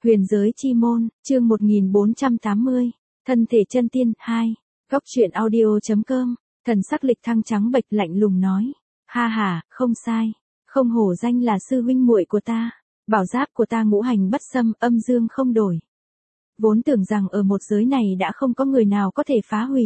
Huyền giới chi môn, chương 1480, thân thể chân tiên, 2, góc truyện audio.com, thần sắc Lịch Thăng trắng bệch lạnh lùng nói, ha ha, không sai, không hổ danh là sư huynh muội của ta, bảo giáp của ta ngũ hành bất xâm, âm dương không đổi. Vốn tưởng rằng ở một giới này đã không có người nào có thể phá hủy.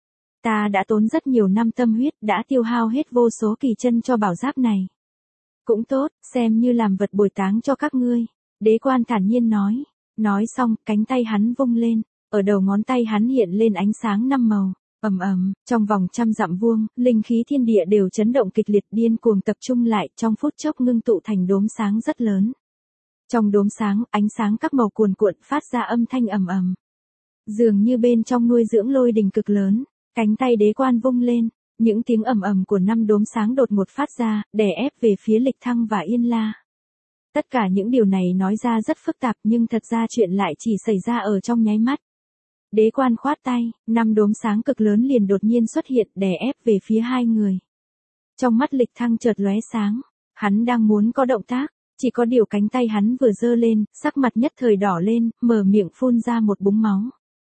Ta đã tốn rất nhiều năm tâm huyết, đã tiêu hao hết vô số kỳ chân cho bảo giáp này. Cũng tốt, xem như làm vật bồi táng cho các ngươi. Đế quan thản nhiên nói. Nói xong, cánh tay hắn vung lên, ở đầu ngón tay hắn hiện lên ánh sáng 5 màu. Ầm ầm, trong vòng 100 dặm vuông, linh khí thiên địa đều chấn động kịch liệt, điên cuồng tập trung lại, trong phút chốc ngưng tụ thành đốm sáng rất lớn. Trong đốm sáng, ánh sáng các màu cuồn cuộn phát ra âm thanh ầm ầm. Dường như bên trong nuôi dưỡng lôi đình cực lớn, cánh tay đế quan vung lên, những tiếng ầm ầm của 5 đốm sáng đột ngột phát ra, đè ép về phía Lịch Thăng và Yên La. Tất cả những điều này nói ra rất phức tạp, nhưng thật ra chuyện lại chỉ xảy ra ở trong nháy mắt. Đế quan khoát tay, 5 đốm sáng cực lớn liền đột nhiên xuất hiện, đè ép về phía hai người. Trong mắt Lịch Thăng chợt lóe sáng, hắn đang muốn có động tác, chỉ có điều cánh tay hắn vừa giơ lên, sắc mặt nhất thời đỏ lên, mở miệng phun ra một búng máu.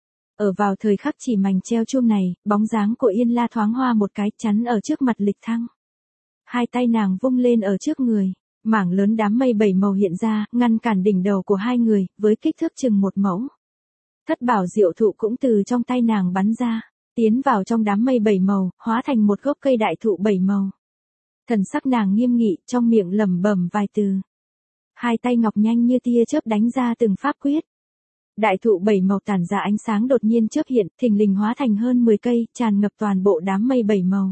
Ở vào thời khắc chỉ mảnh treo chuông này, bóng dáng của Yên La thoáng hoa một cái, chắn ở trước mặt Lịch Thăng. Hai tay nàng vung lên ở trước người, mảng lớn đám mây 7 màu hiện ra, ngăn cản đỉnh đầu của hai người, với kích thước chừng 1 mẫu. Thất bảo diệu thụ cũng từ trong tay nàng bắn ra, tiến vào trong đám mây 7 màu, hóa thành một gốc cây đại thụ 7 màu. Thần sắc nàng nghiêm nghị, trong miệng lẩm bẩm vài từ. Hai tay ngọc nhanh như tia chớp đánh ra từng pháp quyết. Đại thụ 7 màu tản ra ánh sáng đột nhiên chớp hiện, thình lình hóa thành hơn 10 cây, tràn ngập toàn bộ đám mây 7 màu.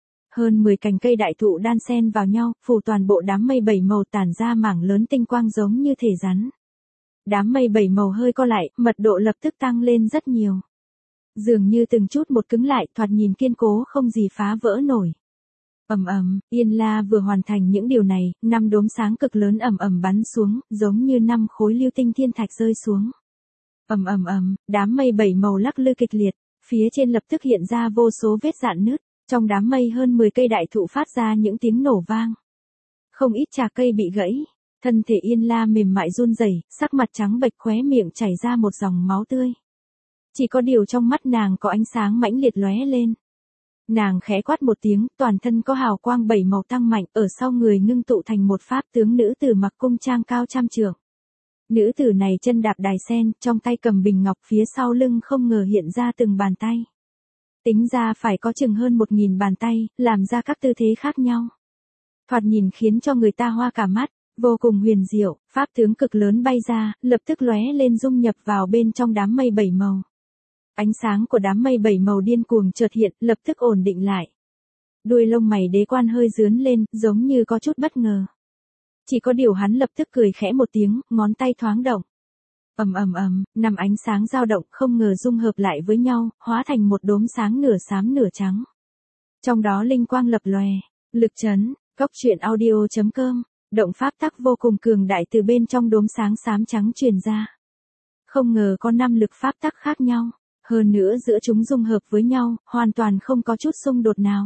Hơn 10 cành cây đại thụ đan xen vào nhau, phủ toàn bộ đám mây 7 màu tản ra mảng lớn tinh quang giống như thể rắn. Đám mây 7 màu hơi co lại, mật độ lập tức tăng lên rất nhiều. Dường như từng chút một cứng lại, thoạt nhìn kiên cố không gì phá vỡ nổi. Ầm ầm, Yên La vừa hoàn thành những điều này, 5 đốm sáng cực lớn ầm ầm bắn xuống, giống như 5 khối lưu tinh thiên thạch rơi xuống. Ầm ầm ầm, đám mây 7 màu lắc lư kịch liệt, phía trên lập tức hiện ra vô số vết rạn nứt, trong đám mây hơn 10 cây đại thụ phát ra những tiếng nổ vang. Không ít trà cây bị gãy, thân thể Yên La mềm mại run rẩy, sắc mặt trắng bệch, khóe miệng chảy ra một dòng máu tươi. Chỉ có điều trong mắt nàng có ánh sáng mãnh liệt lóe lên. Nàng khẽ quát một tiếng, toàn thân có hào quang 7 màu tăng mạnh, ở sau người ngưng tụ thành một pháp tướng nữ tử mặc cung trang cao 100 trượng. Nữ tử này chân đạp đài sen, trong tay cầm bình ngọc, phía sau lưng không ngờ hiện ra từng bàn tay. Tính ra phải có chừng hơn 1000 bàn tay, làm ra các tư thế khác nhau. Thoạt nhìn khiến cho người ta hoa cả mắt, vô cùng huyền diệu, pháp tướng cực lớn bay ra, lập tức lóe lên dung nhập vào bên trong đám mây 7 màu. Ánh sáng của đám mây 7 màu điên cuồng chợt hiện, lập tức ổn định lại. Đuôi lông mày đế quan hơi rướn lên, giống như có chút bất ngờ. Chỉ có điều hắn lập tức cười khẽ một tiếng, ngón tay thoáng động. Ầm ầm ầm, 5 ánh sáng dao động không ngờ dung hợp lại với nhau, hóa thành một đốm sáng nửa xám nửa trắng. Trong đó linh quang lập lòe, lực chấn, góc truyện audio.com, động pháp tắc vô cùng cường đại từ bên trong đốm sáng xám trắng truyền ra. Không ngờ có 5 lực pháp tắc khác nhau, hơn nữa giữa chúng dung hợp với nhau, hoàn toàn không có chút xung đột nào.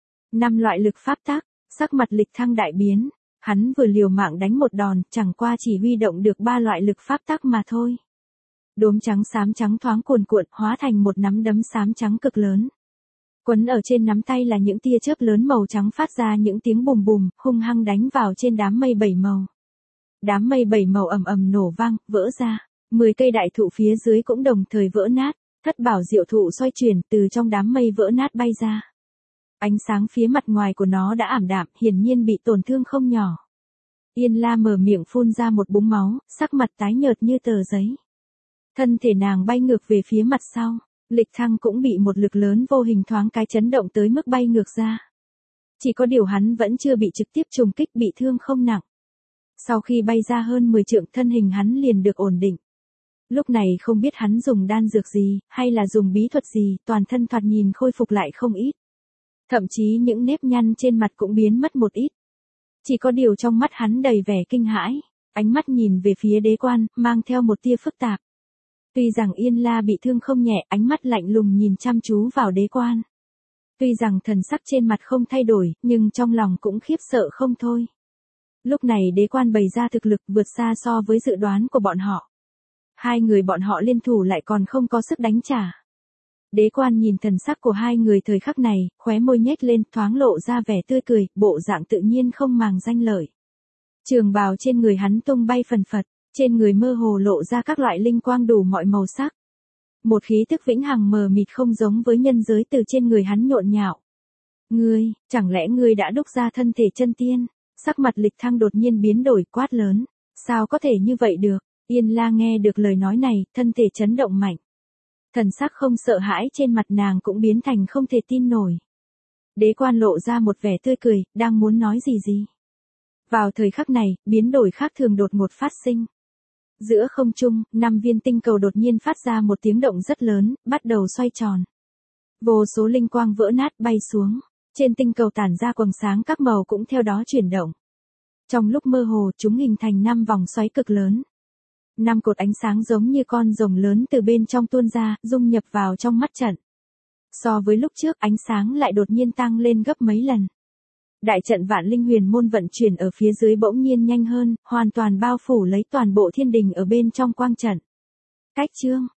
5 loại lực pháp tắc, sắc mặt Lịch Thăng đại biến. Hắn vừa liều mạng đánh một đòn, chẳng qua chỉ huy động được 3 loại lực pháp tắc mà thôi. Đốm trắng xám trắng thoáng cuồn cuộn, hóa thành một nắm đấm xám trắng cực lớn. Quấn ở trên nắm tay là những tia chớp lớn màu trắng phát ra những tiếng bùm bùm, hung hăng đánh vào trên đám mây 7 màu. Đám mây 7 màu ầm ầm nổ vang, vỡ ra. 10 cây đại thụ phía dưới cũng đồng thời vỡ nát. Thất bảo diệu thụ xoay chuyển, từ trong đám mây vỡ nát bay ra. Ánh sáng phía mặt ngoài của nó đã ảm đạm, hiển nhiên bị tổn thương không nhỏ. Yên La mở miệng phun ra một búng máu, sắc mặt tái nhợt như tờ giấy. Thân thể nàng bay ngược về phía mặt sau, Lịch Thăng cũng bị một lực lớn vô hình thoáng cái chấn động tới mức bay ngược ra. Chỉ có điều hắn vẫn chưa bị trực tiếp trùng kích, bị thương không nặng. Sau khi bay ra hơn 10 trượng, thân hình hắn liền được ổn định. Lúc này không biết hắn dùng đan dược gì, hay là dùng bí thuật gì, toàn thân thoạt nhìn khôi phục lại không ít. Thậm chí những nếp nhăn trên mặt cũng biến mất một ít. Chỉ có điều trong mắt hắn đầy vẻ kinh hãi, ánh mắt nhìn về phía đế quan, mang theo một tia phức tạp. Tuy rằng Yên La bị thương không nhẹ, ánh mắt lạnh lùng nhìn chăm chú vào đế quan. Tuy rằng thần sắc trên mặt không thay đổi, nhưng trong lòng cũng khiếp sợ không thôi. Lúc này đế quan bày ra thực lực vượt xa so với dự đoán của bọn họ. Hai người bọn họ liên thủ lại còn không có sức đánh trả. Đế Quan nhìn thần sắc của hai người thời khắc này, khóe môi nhếch lên, thoáng lộ ra vẻ tươi cười, bộ dạng tự nhiên không màng danh lợi. Trường bào trên người hắn tung bay phần phật, trên người mơ hồ lộ ra các loại linh quang đủ mọi màu sắc. Một khí thức vĩnh hằng mờ mịt không giống với nhân giới từ trên người hắn nhộn nhạo. Ngươi, chẳng lẽ ngươi đã đúc ra thân thể chân tiên? Sắc mặt Lịch Thăng đột nhiên biến đổi, quát lớn. Sao có thể như vậy được? Yên La nghe được lời nói này, thân thể chấn động mạnh. Thần sắc không sợ hãi trên mặt nàng cũng biến thành không thể tin nổi. Đế Quan lộ ra một vẻ tươi cười, đang muốn nói gì. Vào thời khắc này, biến đổi khác thường đột ngột phát sinh. Giữa không trung, 5 viên tinh cầu đột nhiên phát ra một tiếng động rất lớn, bắt đầu xoay tròn. Vô số linh quang vỡ nát bay xuống. Trên tinh cầu tản ra quầng sáng các màu cũng theo đó chuyển động. Trong lúc mơ hồ chúng hình thành 5 vòng xoáy cực lớn. 5 cột ánh sáng giống như con rồng lớn từ bên trong tuôn ra, dung nhập vào trong mắt trận. So với lúc trước ánh sáng lại đột nhiên tăng lên gấp mấy lần. Đại trận Vạn Linh Huyền Môn vận chuyển ở phía dưới bỗng nhiên nhanh hơn, hoàn toàn bao phủ lấy toàn bộ thiên đình ở bên trong quang trận. Cách chương